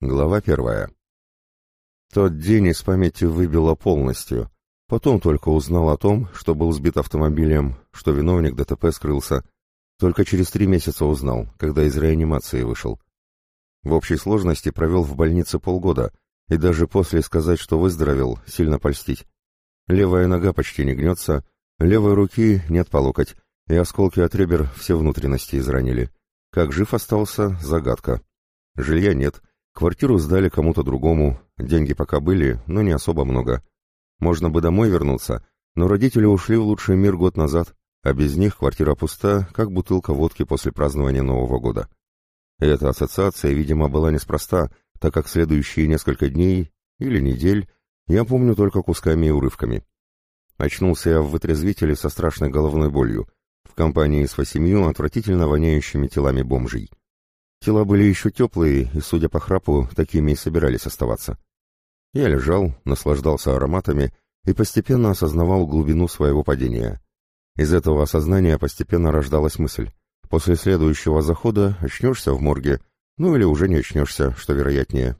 Глава 1. Тот день из памяти выбило полностью. Потом только узнал о том, что был сбит автомобилем, что виновник ДТП скрылся. Только через 3 месяца узнал, когда из реанимации вышел. В общей сложности провел в больнице полгода, и даже после сказать, что выздоровел, сильно польстить. Левая нога почти не гнется, левой руки нет по локоть, и осколки от ребер все внутренности изранили. Как жив остался — загадка. Жилья нет, квартиру сдали кому-то другому, деньги пока были, но не особо много. Можно бы домой вернуться, но родители ушли в лучший мир год назад, а без них квартира пуста, как бутылка водки после празднования Нового года. И эта ассоциация, видимо, была неспроста, так как следующие несколько дней или недель я помню только кусками и урывками. Очнулся я в вытрезвителе со страшной головной болью, в компании с 8 отвратительно воняющими телами бомжей. Тела были еще теплые, и, судя по храпу, такими и собирались оставаться. Я лежал, наслаждался ароматами и постепенно осознавал глубину своего падения. Из этого осознания постепенно рождалась мысль. После следующего захода очнешься в морге, ну или уже не очнешься, что вероятнее.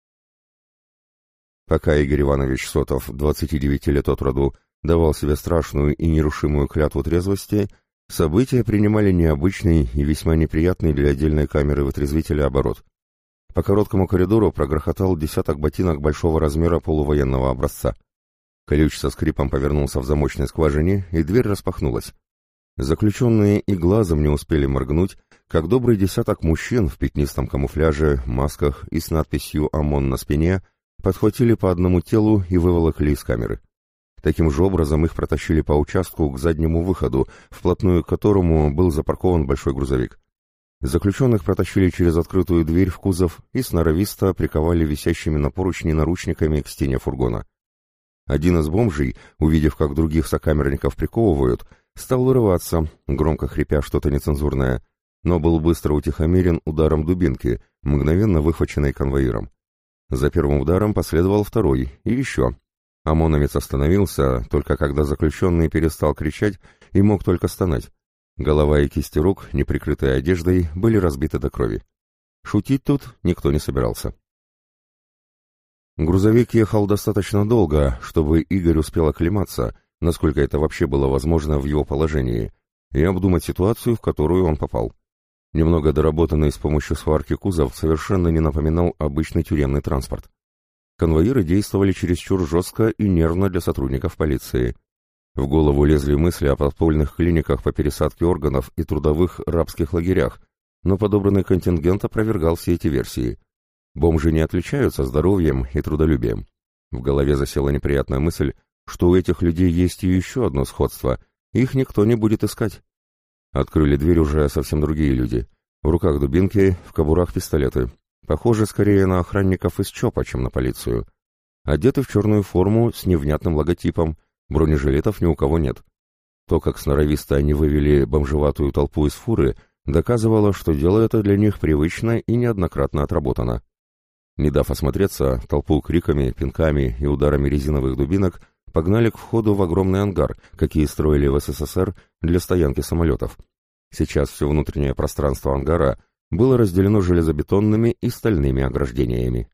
Пока Игорь Иванович Сотов, 29 лет от роду, давал себе страшную и нерушимую клятву трезвости, события принимали необычный и весьма неприятный для отдельной камеры вытрезвителя оборот. По короткому коридору прогрохотал десяток ботинок большого размера полувоенного образца. Ключ со скрипом повернулся в замочной скважине, и дверь распахнулась. Заключенные и глазом не успели моргнуть, как добрый десяток мужчин в пятнистом камуфляже, масках и с надписью «ОМОН» на спине подхватили по одному телу и выволокли из камеры. Таким же образом их протащили по участку к заднему выходу, вплотную к которому был запаркован большой грузовик. Заключенных протащили через открытую дверь в кузов и сноровисто приковали висящими на поручни наручниками к стене фургона. Один из бомжей, увидев, как других сокамерников приковывают, стал вырываться, громко хрипя что-то нецензурное, но был быстро утихомирен ударом дубинки, мгновенно выхваченной конвоиром. За первым ударом последовал второй, и еще. ОМОНовец остановился, только когда заключенный перестал кричать и мог только стонать. Голова и кисти рук, не прикрытые одеждой, были разбиты до крови. Шутить тут никто не собирался. Грузовик ехал достаточно долго, чтобы Игорь успел оклематься, насколько это вообще было возможно в его положении, и обдумать ситуацию, в которую он попал. Немного доработанный с помощью сварки кузов совершенно не напоминал обычный тюремный транспорт. Конвоиры действовали чересчур жестко и нервно для сотрудников полиции. В голову лезли мысли о подпольных клиниках по пересадке органов и трудовых рабских лагерях, но подобранный контингент опровергал все эти версии. Бомжи не отличаются здоровьем и трудолюбием. В голове засела неприятная мысль, что у этих людей есть и еще одно сходство, их никто не будет искать. Открыли дверь уже совсем другие люди. В руках дубинки, в кобурах пистолеты. Похоже скорее на охранников из ЧОПа, чем на полицию. Одеты в черную форму с невнятным логотипом, бронежилетов ни у кого нет. То, как сноровисто они вывели бомжеватую толпу из фуры, доказывало, что дело это для них привычно и неоднократно отработано. Не дав осмотреться, толпу криками, пинками и ударами резиновых дубинок погнали к входу в огромный ангар, какие строили в СССР для стоянки самолетов. Сейчас все внутреннее пространство ангара было разделено железобетонными и стальными ограждениями.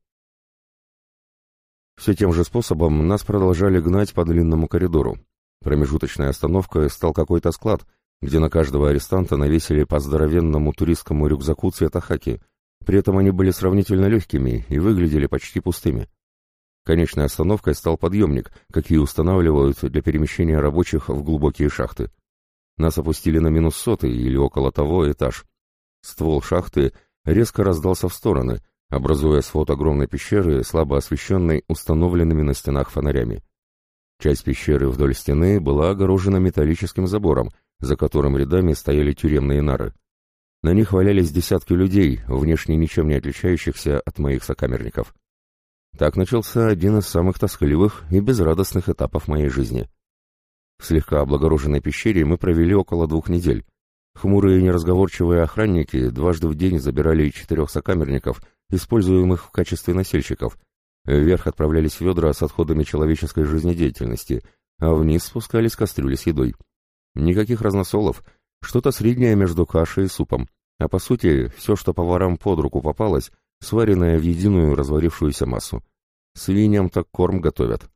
Все тем же способом нас продолжали гнать по длинному коридору. Промежуточной остановкой стал какой-то склад, где на каждого арестанта навесили по здоровенному туристскому рюкзаку цвета хаки. При этом они были сравнительно легкими и выглядели почти пустыми. Конечной остановкой стал подъемник, какие устанавливают для перемещения рабочих в глубокие шахты. Нас опустили на -100 или около того этаж. Ствол шахты резко раздался в стороны, образуя свод огромной пещеры, слабо освещенной установленными на стенах фонарями. Часть пещеры вдоль стены была огорожена металлическим забором, за которым рядами стояли тюремные нары. На них валялись десятки людей, внешне ничем не отличающихся от моих сокамерников. Так начался один из самых тоскливых и безрадостных этапов моей жизни. В слегка облагороженной пещере мы провели около 2 недель. Хмурые и неразговорчивые охранники дважды в день забирали 4 сокамерников, используемых в качестве носильщиков. Вверх отправлялись ведра с отходами человеческой жизнедеятельности, а вниз спускались кастрюли с едой. Никаких разносолов, что-то среднее между кашей и супом. А по сути, все, что поварам под руку попалось, сваренная в единую разварившуюся массу. Свиньям так корм готовят.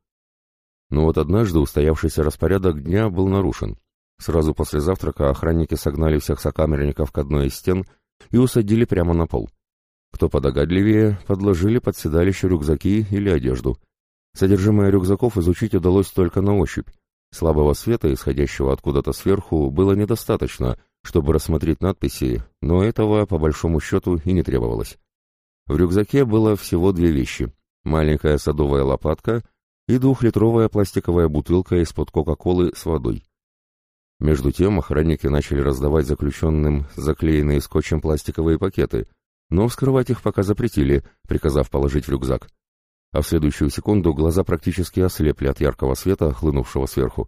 Но вот однажды устоявшийся распорядок дня был нарушен. Сразу после завтрака охранники согнали всех сокамерников к одной из стен и усадили прямо на пол. Кто подогадливее, подложили под седалище рюкзаки или одежду. Содержимое рюкзаков изучить удалось только на ощупь. Слабого света, исходящего откуда-то сверху, было недостаточно, чтобы рассмотреть надписи, но этого, по большому счету, и не требовалось. В рюкзаке было всего две вещи: маленькая садовая лопатка и 2-литровая пластиковая бутылка из-под Кока-Колы с водой. Между тем охранники начали раздавать заключенным заклеенные скотчем пластиковые пакеты, но вскрывать их пока запретили, приказав положить в рюкзак. А в следующую секунду глаза практически ослепли от яркого света, хлынувшего сверху.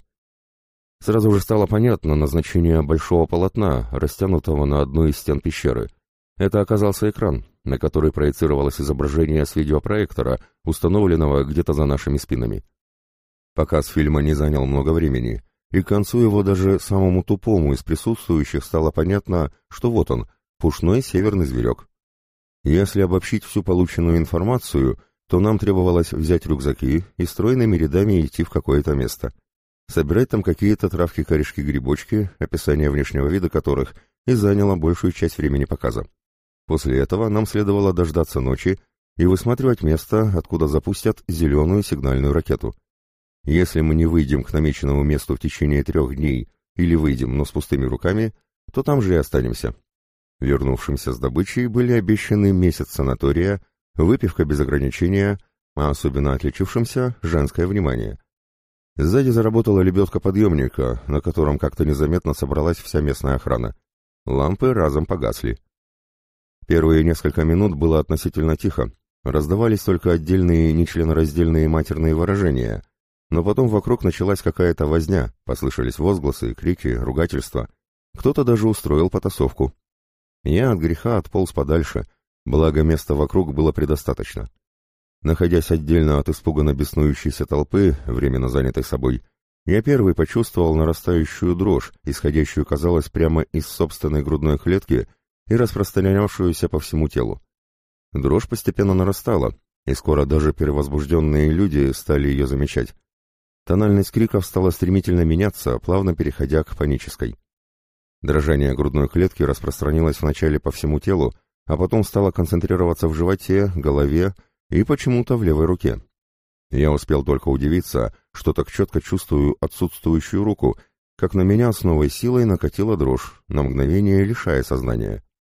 Сразу же стало понятно назначение большого полотна, растянутого на одну из стен пещеры. Это оказался экран, на который проецировалось изображение с видеопроектора, установленного где-то за нашими спинами. Показ фильма не занял много времени, и к концу его даже самому тупому из присутствующих стало понятно, что вот он, пушной северный зверек. Если обобщить всю полученную информацию, то нам требовалось взять рюкзаки и стройными рядами идти в какое-то место. Собирать там какие-то травки, корешки, грибочки, описание внешнего вида которых и заняло большую часть времени показа. После этого нам следовало дождаться ночи и высматривать место, откуда запустят зеленую сигнальную ракету. Если мы не выйдем к намеченному месту в течение 3 дней или выйдем, но с пустыми руками, то там же и останемся. Вернувшимся с добычей были обещаны месяц санатория, выпивка без ограничения, а особенно отличившимся — женское внимание. Сзади заработала лебедка подъемника, на котором как-то незаметно собралась вся местная охрана. Лампы разом погасли. Первые несколько минут было относительно тихо, раздавались только отдельные нечленораздельные матерные выражения, но потом вокруг началась какая-то возня, послышались возгласы, крики, ругательства. Кто-то даже устроил потасовку. Я от греха отполз подальше, благо места вокруг было предостаточно. Находясь отдельно от испуганно беснующейся толпы, временно занятой собой, я первый почувствовал нарастающую дрожь, исходящую, казалось, прямо из собственной грудной клетки и распространявшуюся по всему телу. Дрожь постепенно нарастала, и скоро даже перевозбужденные люди стали ее замечать. Тональность криков стала стремительно меняться, плавно переходя к панической. Дрожание грудной клетки распространилось вначале по всему телу, а потом стало концентрироваться в животе, голове и почему-то в левой руке. Я успел только удивиться, что так четко чувствую отсутствующую руку, как на меня с новой силой накатила дрожь, на мгновение лишая сознания.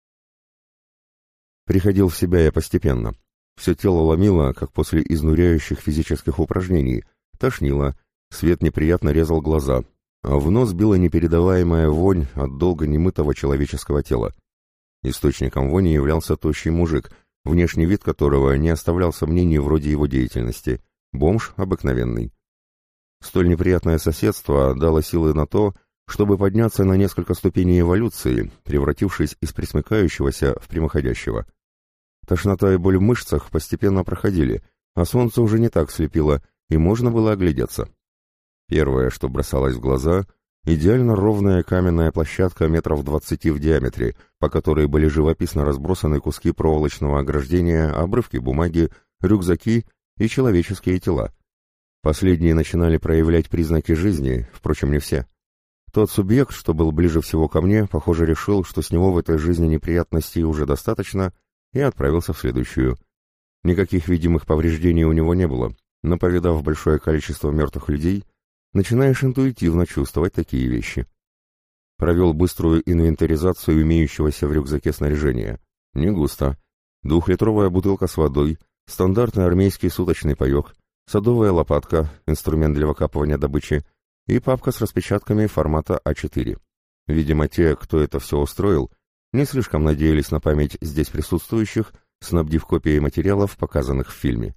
Приходил в себя я постепенно. Все тело ломило, как после изнуряющих физических упражнений, тошнило, свет неприятно резал глаза, а в нос била непередаваемая вонь от долго немытого человеческого тела. Источником вони являлся тощий мужик, внешний вид которого не оставлял сомнений вроде его деятельности, бомж обыкновенный. Столь неприятное соседство дало силы на то, чтобы подняться на несколько ступеней эволюции, превратившись из пресмыкающегося в прямоходящего. Тошнота и боль в мышцах постепенно проходили, а солнце уже не так слепило, и можно было оглядеться. Первое, что бросалось в глаза — идеально ровная каменная площадка метров 20 в диаметре, по которой были живописно разбросаны куски проволочного ограждения, обрывки бумаги, рюкзаки и человеческие тела. Последние начинали проявлять признаки жизни, впрочем, не все. Тот субъект, что был ближе всего ко мне, похоже, решил, что с него в этой жизни неприятностей уже достаточно, и отправился в следующую. Никаких видимых повреждений у него не было, но, повидав большое количество мертвых людей, начинаешь интуитивно чувствовать такие вещи. Провел быструю инвентаризацию имеющегося в рюкзаке снаряжения. Не густо. 2-литровая бутылка с водой, стандартный армейский суточный паек, садовая лопатка, инструмент для выкапывания добычи и папка с распечатками формата А4. Видимо, те, кто это все устроил, не слишком надеялись на память здесь присутствующих, снабдив копией материалов, показанных в фильме.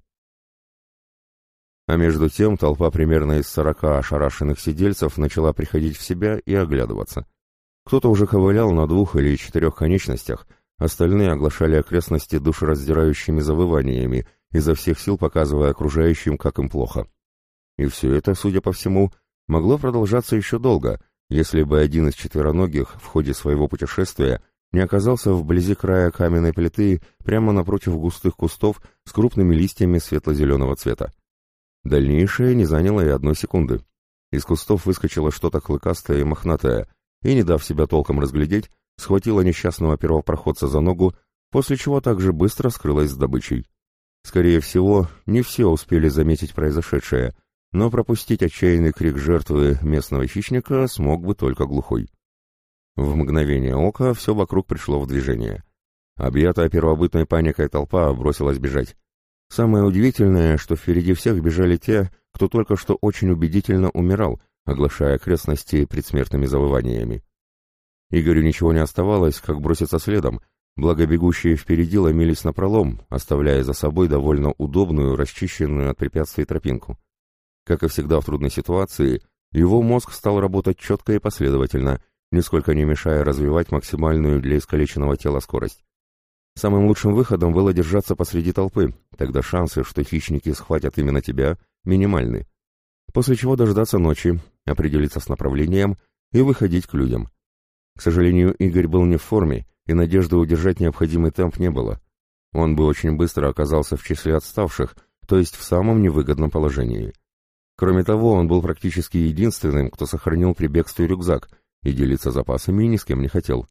А между тем толпа примерно из 40 ошарашенных сидельцев начала приходить в себя и оглядываться. Кто-то уже ковылял на 2 или 4 конечностях, остальные оглашали окрестности душераздирающими завываниями, изо всех сил показывая окружающим, как им плохо. И все это, судя по всему, могло продолжаться еще долго, если бы один из четвероногих в ходе своего путешествия не оказался вблизи края каменной плиты прямо напротив густых кустов с крупными листьями светло-зеленого цвета. Дальнейшее не заняло и 1 секунды. Из кустов выскочило что-то клыкастое и мохнатое, и, не дав себя толком разглядеть, схватило несчастного первопроходца за ногу, после чего также быстро скрылась с добычей. Скорее всего, не все успели заметить произошедшее, но пропустить отчаянный крик жертвы местного хищника смог бы только глухой. В мгновение ока все вокруг пришло в движение. Объятая первобытной паникой толпа бросилась бежать. Самое удивительное, что впереди всех бежали те, кто только что очень убедительно умирал, оглашая окрестности предсмертными завываниями. Игорю ничего не оставалось, как броситься следом, благо бегущие впереди ломились напролом, оставляя за собой довольно удобную, расчищенную от препятствий тропинку. Как и всегда в трудной ситуации, его мозг стал работать четко и последовательно, нисколько не мешая развивать максимальную для искалеченного тела скорость. Самым лучшим выходом было держаться посреди толпы, тогда шансы, что хищники схватят именно тебя, минимальны. После чего дождаться ночи, определиться с направлением и выходить к людям. К сожалению, Игорь был не в форме, и надежды удержать необходимый темп не было. Он бы очень быстро оказался в числе отставших, то есть в самом невыгодном положении. Кроме того, он был практически единственным, кто сохранил при бегстве рюкзак, и делиться запасами ни с кем не хотел.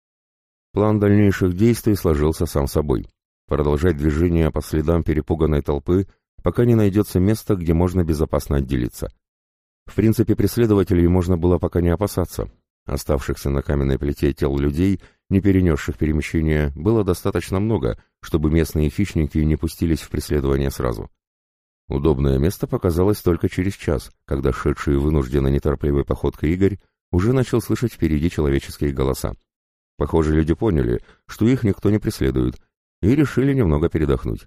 План дальнейших действий сложился сам собой. Продолжать движение по следам перепуганной толпы, пока не найдется место, где можно безопасно отделиться. В принципе, преследователей можно было пока не опасаться. Оставшихся на каменной плите тел людей, не перенесших перемещения, было достаточно много, чтобы местные хищники не пустились в преследование сразу. Удобное место показалось только через час, когда шедший вынужденно неторопливой походкой Игорь уже начал слышать впереди человеческие голоса. Похоже, люди поняли, что их никто не преследует, и решили немного передохнуть.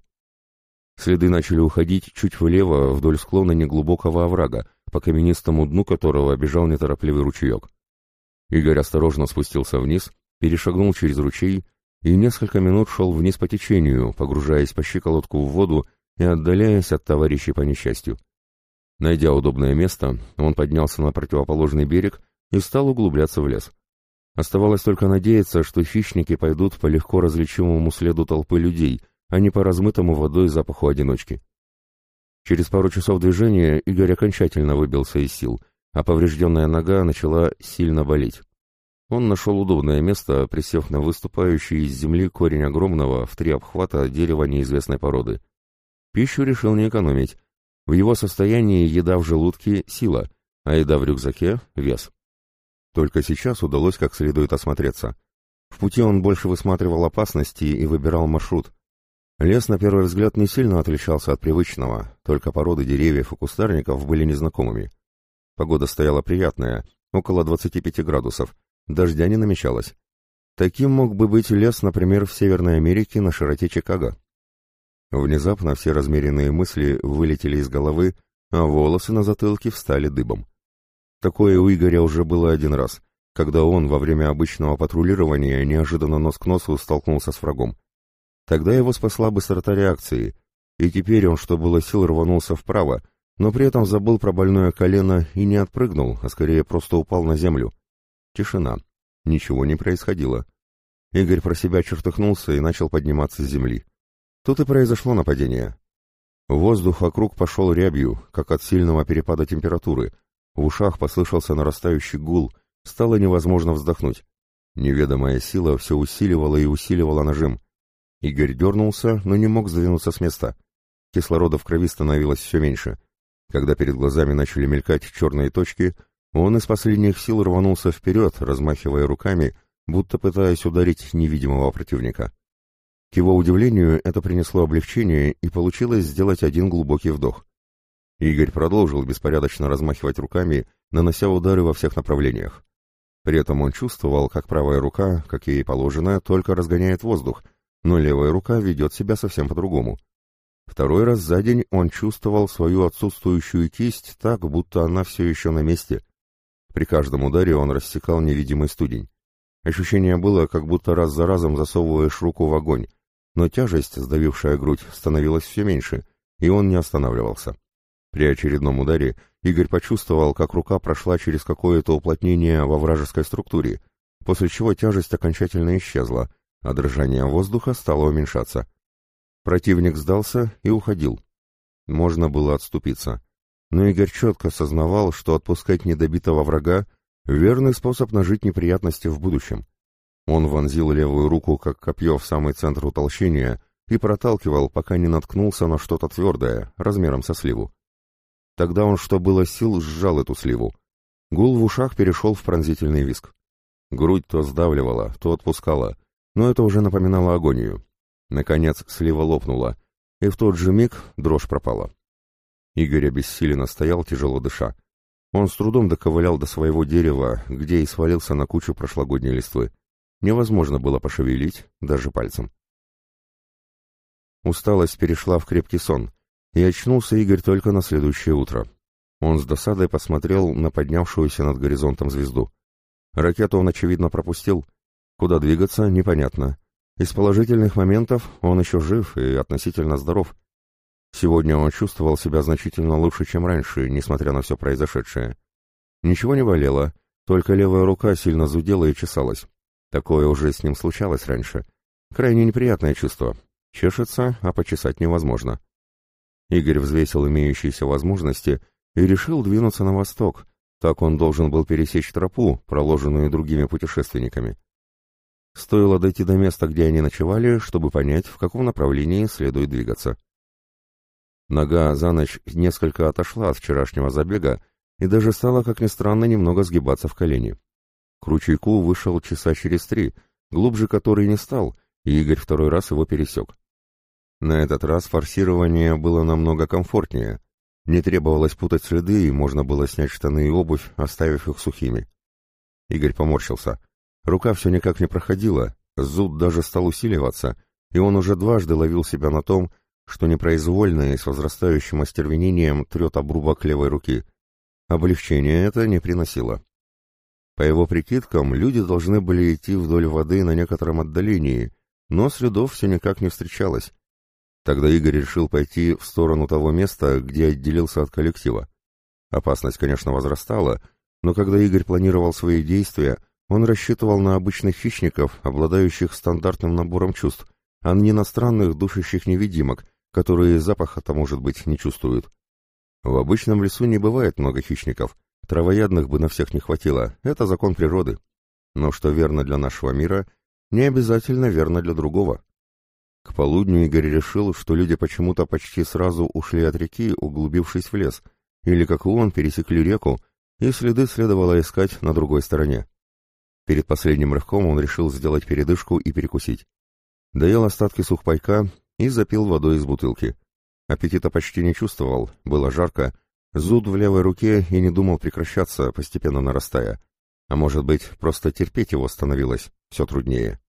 Следы начали уходить чуть влево вдоль склона неглубокого оврага, по каменистому дну которого бежал неторопливый ручеек. Игорь осторожно спустился вниз, перешагнул через ручей и несколько минут шел вниз по течению, погружаясь по щиколотку в воду и отдаляясь от товарищей по несчастью. Найдя удобное место, он поднялся на противоположный берег и стал углубляться в лес. Оставалось только надеяться, что хищники пойдут по легко различимому следу толпы людей, а не по размытому водой запаху одиночки. Через пару часов движения Игорь окончательно выбился из сил, а поврежденная нога начала сильно болеть. Он нашел удобное место, присев на выступающий из земли корень огромного в 3 обхвата дерева неизвестной породы. Пищу решил не экономить. В его состоянии еда в желудке — сила, а еда в рюкзаке — вес. Только сейчас удалось как следует осмотреться. В пути он больше высматривал опасности и выбирал маршрут. Лес, на первый взгляд, не сильно отличался от привычного, только породы деревьев и кустарников были незнакомыми. Погода стояла приятная, около 25 градусов, дождя не намечалось. Таким мог бы быть лес, например, в Северной Америке на широте Чикаго. Внезапно все размеренные мысли вылетели из головы, а волосы на затылке встали дыбом. Такое у Игоря уже было один раз, когда он во время обычного патрулирования неожиданно нос к носу столкнулся с врагом. Тогда его спасла быстрота реакции, и теперь он, что было сил, рванулся вправо, но при этом забыл про больное колено и не отпрыгнул, а скорее просто упал на землю. Тишина. Ничего не происходило. Игорь про себя чертыхнулся и начал подниматься с земли. Тут и произошло нападение. Воздух вокруг пошел рябью, как от сильного перепада температуры. В ушах послышался нарастающий гул, стало невозможно вздохнуть. Неведомая сила все усиливала и усиливала нажим. Игорь дернулся, но не мог сдвинуться с места. Кислорода в крови становилось все меньше. Когда перед глазами начали мелькать черные точки, он из последних сил рванулся вперед, размахивая руками, будто пытаясь ударить невидимого противника. К его удивлению, это принесло облегчение, и получилось сделать один глубокий вдох. Игорь продолжил беспорядочно размахивать руками, нанося удары во всех направлениях. При этом он чувствовал, как правая рука, как ей положено, только разгоняет воздух, но левая рука ведет себя совсем по-другому. Второй раз за день он чувствовал свою отсутствующую кисть так, будто она все еще на месте. При каждом ударе он рассекал невидимый студень. Ощущение было, как будто раз за разом засовываешь руку в огонь, но тяжесть, сдавившая грудь, становилась все меньше, и он не останавливался. При очередном ударе Игорь почувствовал, как рука прошла через какое-то уплотнение во вражеской структуре, после чего тяжесть окончательно исчезла, а дрожание воздуха стало уменьшаться. Противник сдался и уходил. Можно было отступиться. Но Игорь четко сознавал, что отпускать недобитого врага — верный способ нажить неприятности в будущем. Он вонзил левую руку, как копье, в самый центр утолщения и проталкивал, пока не наткнулся на что-то твердое, размером со сливу. Тогда он, что было сил, сжал эту сливу. Гул в ушах перешел в пронзительный визг. Грудь то сдавливала, то отпускала, но это уже напоминало агонию. Наконец слива лопнула, и в тот же миг дрожь пропала. Игорь обессиленно стоял, тяжело дыша. Он с трудом доковылял до своего дерева, где и свалился на кучу прошлогодней листвы. Невозможно было пошевелить даже пальцем. Усталость перешла в крепкий сон, и очнулся Игорь только на следующее утро. Он с досадой посмотрел на поднявшуюся над горизонтом звезду. Ракету он, очевидно, пропустил. Куда двигаться, непонятно. Из положительных моментов он еще жив и относительно здоров. Сегодня он чувствовал себя значительно лучше, чем раньше, несмотря на все произошедшее. Ничего не болело, только левая рука сильно зудела и чесалась. Такое уже с ним случалось раньше. Крайне неприятное чувство. Чешется, а почесать невозможно. Игорь взвесил имеющиеся возможности и решил двинуться на восток. Так он должен был пересечь тропу, проложенную другими путешественниками. Стоило дойти до места, где они ночевали, чтобы понять, в каком направлении следует двигаться. Нога за ночь несколько отошла от вчерашнего забега и даже стала, как ни странно, немного сгибаться в колени. К ручейку вышел часа через 3, глубже который не стал, и Игорь второй раз его пересек. На этот раз форсирование было намного комфортнее. Не требовалось путать следы, и можно было снять штаны и обувь, оставив их сухими. Игорь поморщился. Рука все никак не проходила, зуд даже стал усиливаться, и он уже дважды ловил себя на том, что непроизвольно и с возрастающим остервенением трет обрубок левой руки. Облегчения это не приносило. По его прикидкам, люди должны были идти вдоль воды на некотором отдалении, но следов все никак не встречалось. Тогда Игорь решил пойти в сторону того места, где отделился от коллектива. Опасность, конечно, возрастала, но когда Игорь планировал свои действия, он рассчитывал на обычных хищников, обладающих стандартным набором чувств, а не на странных душащих невидимок, которые запаха-то, может быть, не чувствуют. В обычном лесу не бывает много хищников, травоядных бы на всех не хватило, это закон природы. Но что верно для нашего мира, не обязательно верно для другого. К полудню Игорь решил, что люди почему-то почти сразу ушли от реки, углубившись в лес, или, как и он, пересекли реку, и следы следовало искать на другой стороне. Перед последним рывком он решил сделать передышку и перекусить. Доел остатки сухпайка и запил водой из бутылки. Аппетита почти не чувствовал, было жарко, зуд в левой руке и не думал прекращаться, постепенно нарастая. А может быть, просто терпеть его становилось все труднее.